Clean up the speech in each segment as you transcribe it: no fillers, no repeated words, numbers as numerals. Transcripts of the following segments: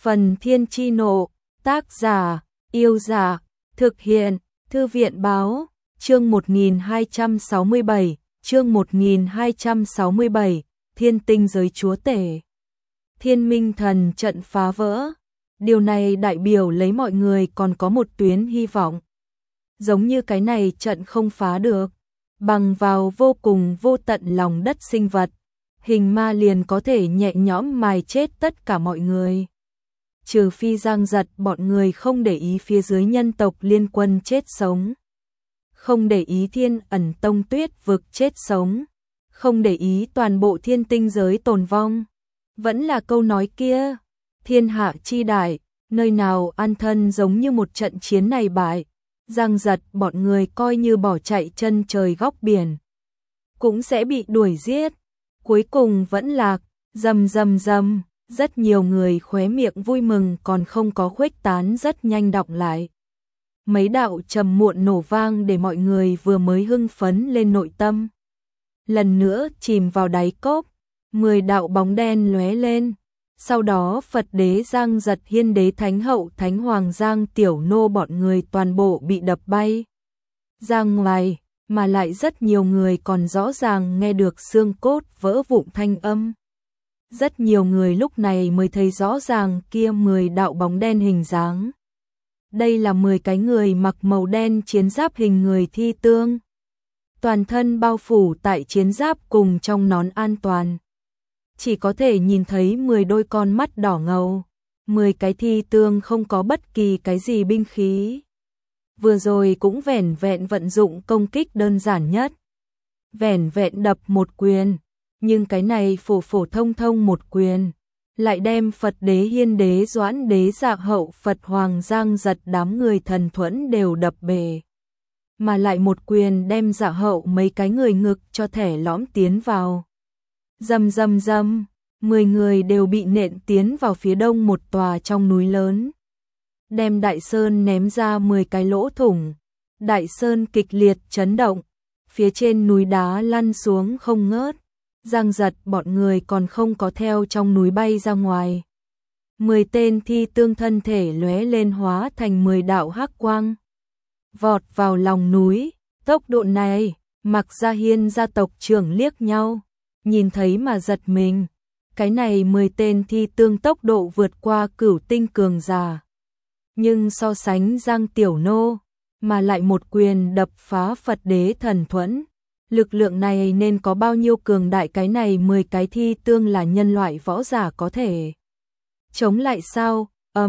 Phần Thiên Chi Nộ, tác giả, Yêu Dạ, thực hiện, Thư viện Báo, chương 1267, chương 1267, Thiên Tinh Giới Chúa Tể. Thiên Minh Thần trận phá vỡ, điều này đại biểu lấy mọi người còn có một tuyến hy vọng. Giống như cái này trận không phá được, bằng vào vô cùng vô tận lòng đất sinh vật, hình ma liền có thể nhẹ nhõm mài chết tất cả mọi người. Trừ phi Giang Giật bọn người không để ý phía dưới nhân tộc liên quân chết sống, không để ý Thiên Ẩn Tông Tuyết vực chết sống, không để ý toàn bộ thiên tinh giới tồn vong. Vẫn là câu nói kia, thiên hạ chi đại, nơi nào an thân giống như một trận chiến này bại. Giang Giật bọn người coi như bỏ chạy chân trời góc biển, cũng sẽ bị đuổi giết. Cuối cùng vẫn lạc, rầm rầm rầm, rất nhiều người khóe miệng vui mừng còn không có khuếch tán rất nhanh đọng lại. Mấy đạo trầm muộn nổ vang để mọi người vừa mới hưng phấn lên nội tâm lần nữa chìm vào đáy cốc. 10 đạo bóng đen lóe lên, sau đó Phật Đế Giang Giật, Hiên Đế Thánh Hậu Thánh Hoàng Giang Tiểu Nô bọn người toàn bộ bị đập bay ra ngoài, mà lại rất nhiều người còn rõ ràng nghe được xương cốt vỡ vụn thanh âm. Rất nhiều người lúc này mới thấy rõ ràng kia 10 đạo bóng đen hình dáng. Đây là 10 cái người mặc màu đen chiến giáp hình người thi tương, toàn thân bao phủ tại chiến giáp cùng trong nón an toàn. Chỉ có thể nhìn thấy 10 đôi con mắt đỏ ngầu, 10 cái thi tương không có bất kỳ cái gì binh khí. Vừa rồi cũng vẻn vẹn vận dụng công kích đơn giản nhất, vẻn vẹn đập một quyền, nhưng cái này phổ phổ thông thông một quyền lại đem Phật Đế, Hiên Đế, Doãn Đế, Dạ Hậu, Phật Hoàng Giang Giật đám người thần thuẫn đều đập bể, mà lại một quyền đem Dạ Hậu mấy cái người ngực cho thẻ lõm tiến vào. Rầm rầm rầm, 10 người đều bị nện tiến vào phía đông một tòa trong núi lớn, đem đại sơn ném ra 10 cái lỗ thủng. Đại sơn kịch liệt chấn động, phía trên núi đá lăn xuống không ngớt. Giang Giật bọn người còn không có theo trong núi bay ra ngoài. 10 tên thi tương thân thể lóe lên hóa thành 10 đạo hắc quang, vọt vào lòng núi. Tốc độ này, Mặc Gia Hiên gia tộc trưởng liếc nhau, nhìn thấy mà giật mình. Cái này 10 tên thi tương tốc độ vượt qua cửu tinh cường giả. Nhưng so sánh Giang Tiểu Nô, mà lại một quyền đập phá Phật Đế thần thuẫn. Lực lượng này nên có bao nhiêu cường đại, cái này 10 cái thi tương là nhân loại võ giả có thể chống lại sao?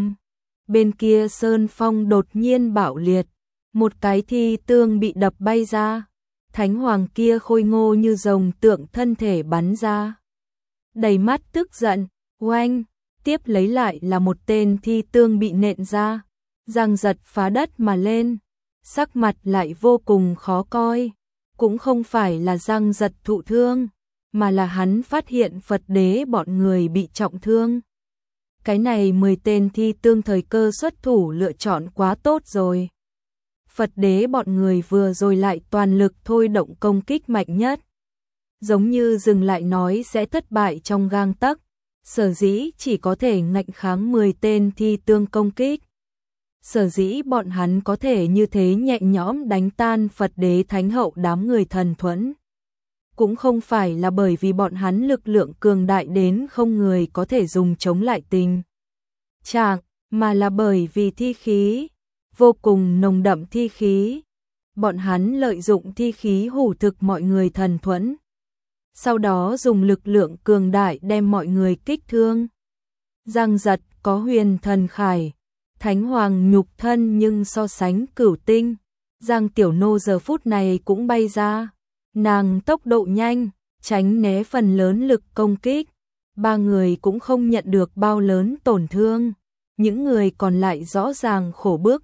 Bên kia sơn phong đột nhiên bạo liệt, một cái thi tương bị đập bay ra. Thánh Hoàng kia khôi ngô như rồng tượng thân thể bắn ra, đầy mắt tức giận, oanh, tiếp lấy lại là một tên thi tương bị nện ra. Giang Giật phá đất mà lên, sắc mặt lại vô cùng khó coi. Cũng không phải là Giang Giật thụ thương, mà là hắn phát hiện Phật Đế bọn người bị trọng thương. Cái này 10 tên thi tương thời cơ xuất thủ lựa chọn quá tốt rồi. Phật Đế bọn người vừa rồi lại toàn lực thôi động công kích mạnh nhất, giống như dừng lại nói sẽ thất bại trong gang tấc, sở dĩ chỉ có thể ngạnh kháng 10 tên thi tương công kích. Sở dĩ bọn hắn có thể như thế nhẹ nhõm đánh tan Phật Đế Thánh Hậu đám người thần thuẫn, cũng không phải là bởi vì bọn hắn lực lượng cường đại đến không người có thể dùng chống lại tình trạng, mà là bởi vì thi khí, vô cùng nồng đậm thi khí. Bọn hắn lợi dụng thi khí hủ thực mọi người thần thuẫn, sau đó dùng lực lượng cường đại đem mọi người kích thương. Giang Giật có huyền thần khải, Thánh Hoàng nhục thân, nhưng so sánh cửu tinh, Giang Tiểu Nô giờ phút này cũng bay ra. Nàng tốc độ nhanh, tránh né phần lớn lực công kích. 3 người cũng không nhận được bao lớn tổn thương. Những người còn lại rõ ràng khổ bức.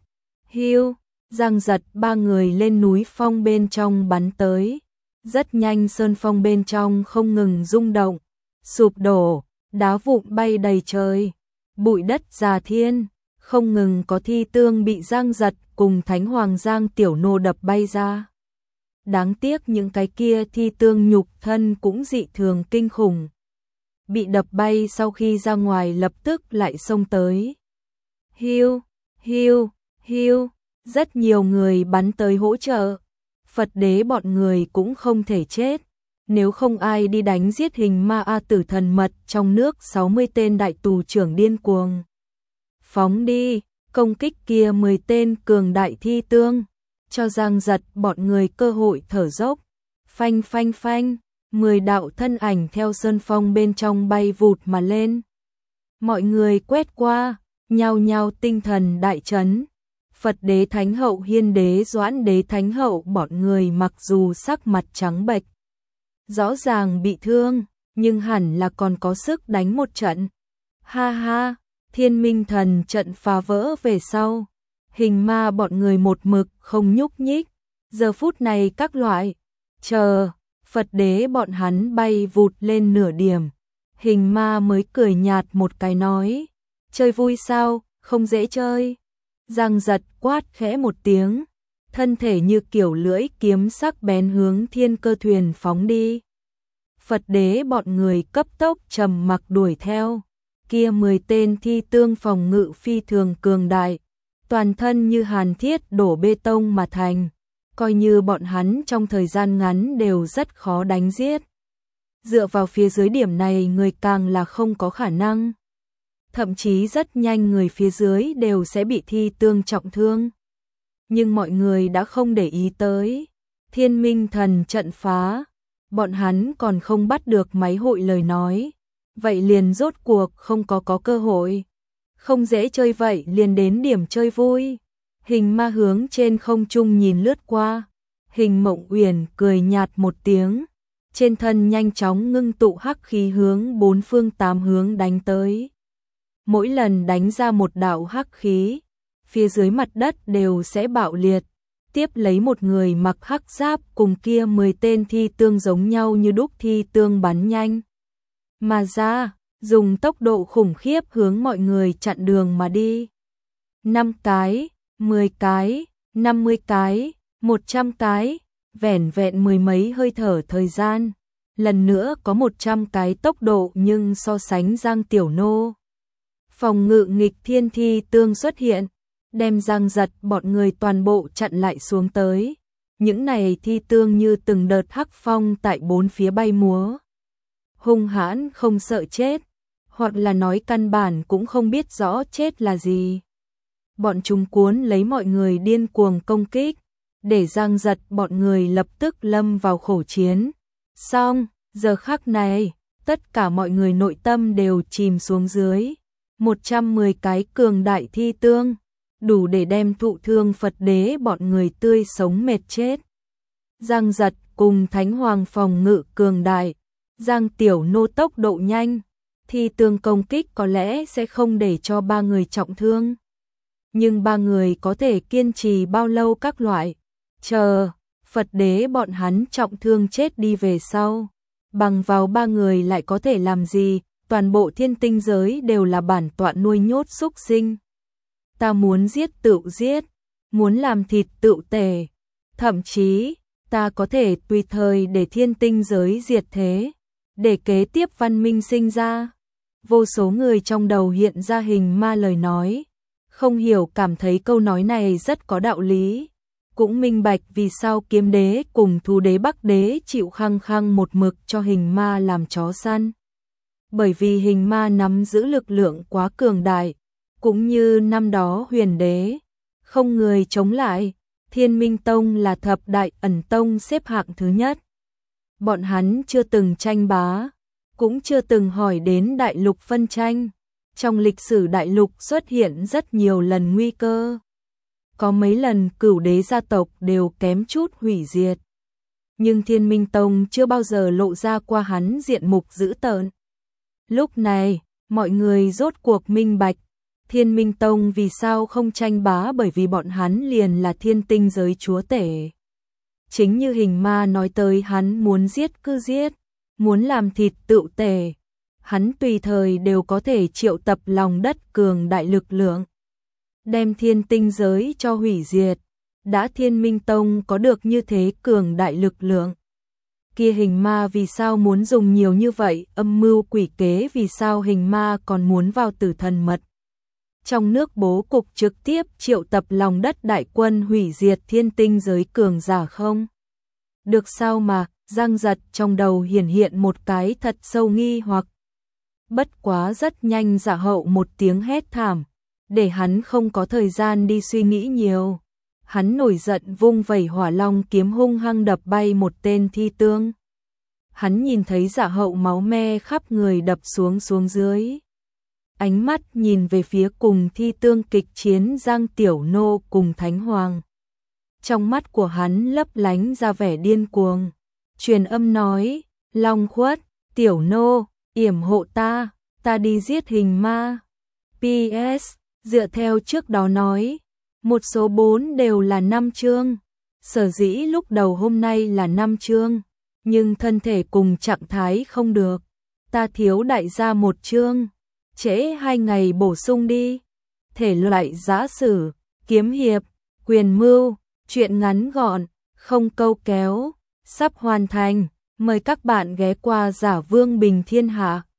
Giang Giật 3 người lên núi phong bên trong bắn tới. Rất nhanh sơn phong bên trong không ngừng rung động, sụp đổ, đá vụn bay đầy trời, bụi đất già thiên. Không ngừng có thi tương bị Giang Giật cùng Thánh Hoàng Giang Tiểu Nô đập bay ra. Đáng tiếc những cái kia thi tương nhục thân cũng dị thường kinh khủng. bị đập bay sau khi ra ngoài lập tức lại xông tới. Hiu, hiu, hiu, rất nhiều người bắn tới hỗ trợ. Phật đế bọn người cũng không thể chết. Nếu không ai đi đánh giết hình ma A Tử thần mật trong nước 60 tên đại tù trưởng điên cuồng. Phóng đi, công kích kia 10 tên cường đại thi tương, cho Giang Giật bọn người cơ hội thở dốc. Phanh phanh phanh, 10 đạo thân ảnh theo sơn phong bên trong bay vụt mà lên. Mọi người quét qua, nhao nhao tinh thần đại chấn. Phật đế Thánh hậu Hiên đế Doãn đế Thánh hậu bọn người mặc dù sắc mặt trắng bệch, rõ ràng bị thương, nhưng hẳn là còn có sức đánh một trận. Ha ha, Thiên Minh thần trận phá vỡ về sau. Hình ma bọn người một mực không nhúc nhích. Giờ phút này các loại, chờ, Phật đế bọn hắn bay vụt lên nửa điểm. Hình ma mới cười nhạt một cái nói, chơi vui sao, không dễ chơi. Giang Giật quát khẽ một tiếng, thân thể như kiểu lưỡi kiếm sắc bén hướng thiên cơ thuyền phóng đi. Phật đế bọn người cấp tốc trầm mặc đuổi theo. Kia 10 tên thi tương phòng ngự phi thường cường đại, toàn thân như hàn thiết đổ bê tông mà thành, coi như bọn hắn trong thời gian ngắn đều rất khó đánh giết. Dựa vào phía dưới điểm này người càng là không có khả năng. Thậm chí rất nhanh người phía dưới đều sẽ bị thi tương trọng thương. Nhưng mọi người đã không để ý tới. Thiên Minh thần trận phá, bọn hắn còn không bắt được máy hội lời nói. Vậy liền rốt cuộc không có cơ hội. Không dễ chơi vậy liền đến điểm chơi vui. Hình ma hướng trên không trung nhìn lướt qua. Hình Mộng Uyển cười nhạt một tiếng. Trên thân nhanh chóng ngưng tụ hắc khí hướng 4 phương 8 hướng đánh tới. Mỗi lần đánh ra một đạo hắc khí, phía dưới mặt đất đều sẽ bạo liệt. Tiếp lấy một người mặc hắc giáp cùng kia 10 tên thi tương giống nhau như đúc thi tương bắn nhanh mà ra, dùng tốc độ khủng khiếp hướng mọi người chặn đường mà đi. 5 cái, 10 cái, 50 cái, 100 cái, vẻn vẹn mười mấy hơi thở thời gian, lần nữa có 100 cái tốc độ nhưng so sánh Giang Tiểu Nô. Phòng ngự nghịch thiên thi tương xuất hiện, đem Giang Giật bọn người toàn bộ chặn lại xuống tới. Những này thi tương như từng đợt hắc phong tại bốn phía bay múa. Hung hãn không sợ chết, hoặc là nói căn bản cũng không biết rõ chết là gì. Bọn chúng cuốn lấy mọi người điên cuồng công kích, để Giang Giật bọn người lập tức lâm vào khổ chiến. Xong, giờ khắc này, tất cả mọi người nội tâm đều chìm xuống dưới. 110 cái cường đại thi tương, đủ để đem thụ thương Phật đế bọn người tươi sống mệt chết. Giang Giật cùng Thánh Hoàng phòng ngự cường đại, Giang Tiểu Nô tốc độ nhanh, thi tương công kích có lẽ sẽ không để cho ba người trọng thương. Nhưng ba người có thể kiên trì bao lâu các loại, chờ, Phật đế bọn hắn trọng thương chết đi về sau. Bằng vào ba người lại có thể làm gì, toàn bộ thiên tinh giới đều là bản tọa nuôi nhốt súc sinh. Ta muốn giết tự giết, muốn làm thịt tự tề, thậm chí ta có thể tùy thời để thiên tinh giới diệt thế, để kế tiếp văn minh sinh ra. Vô số người trong đầu hiện ra hình ma lời nói, không hiểu cảm thấy câu nói này rất có đạo lý, cũng minh bạch vì sao Kiếm đế cùng Thú đế Bắc đế chịu khăng khăng một mực cho hình ma làm chó săn. Bởi vì hình ma nắm giữ lực lượng quá cường đại, cũng như năm đó Huyền đế, không người chống lại. Thiên Minh Tông là thập đại ẩn tông xếp hạng thứ nhất. Bọn hắn chưa từng tranh bá, cũng chưa từng hỏi đến đại lục phân tranh. Trong lịch sử đại lục xuất hiện rất nhiều lần nguy cơ. Có mấy lần Cửu đế gia tộc đều kém chút hủy diệt. Nhưng Thiên Minh Tông chưa bao giờ lộ ra qua hắn diện mục dữ tợn. Lúc này, mọi người rốt cuộc minh bạch, Thiên Minh Tông vì sao không tranh bá, bởi vì bọn hắn liền là thiên tinh giới chúa tể. Chính như hình ma nói tới, hắn muốn giết cứ giết, muốn làm thịt tự tể. Hắn tùy thời đều có thể triệu tập lòng đất cường đại lực lượng, đem thiên tinh giới cho hủy diệt. Đã Thiên Minh Tông có được như thế cường đại lực lượng, kia hình ma vì sao muốn dùng nhiều như vậy, âm mưu quỷ kế vì sao hình ma còn muốn vào Tử Thần Mật. Trong nước bố cục trực tiếp triệu tập lòng đất đại quân hủy diệt thiên tinh giới cường giả không? Được sao mà, Giang Giật trong đầu hiển hiện một cái thật sâu nghi hoặc. Bất quá rất nhanh Dạ Hậu một tiếng hét thảm, để hắn không có thời gian đi suy nghĩ nhiều. Hắn nổi giận vung vẩy hỏa long kiếm hung hăng đập bay một tên thi tương. Hắn nhìn thấy Dạ Hậu máu me khắp người đập xuống dưới. Ánh mắt nhìn về phía cùng thi tương kịch chiến Giang Tiểu Nô cùng Thánh Hoàng. Trong mắt của hắn lấp lánh ra vẻ điên cuồng. Truyền âm nói, Long Khuất, Tiểu Nô, yểm hộ ta đi giết hình ma. PS, dựa theo trước đó nói, một số 4 đều là 5 chương. Sở dĩ lúc đầu hôm nay là 5 chương, nhưng thân thể cùng trạng thái không được. Ta thiếu đại gia 1 chương, trễ 2 ngày bổ sung đi. Thể loại giã sử, kiếm hiệp, quyền mưu, truyện ngắn gọn, không câu kéo, sắp hoàn thành. Mời các bạn ghé qua Giả Vương Bình Thiên Hạ.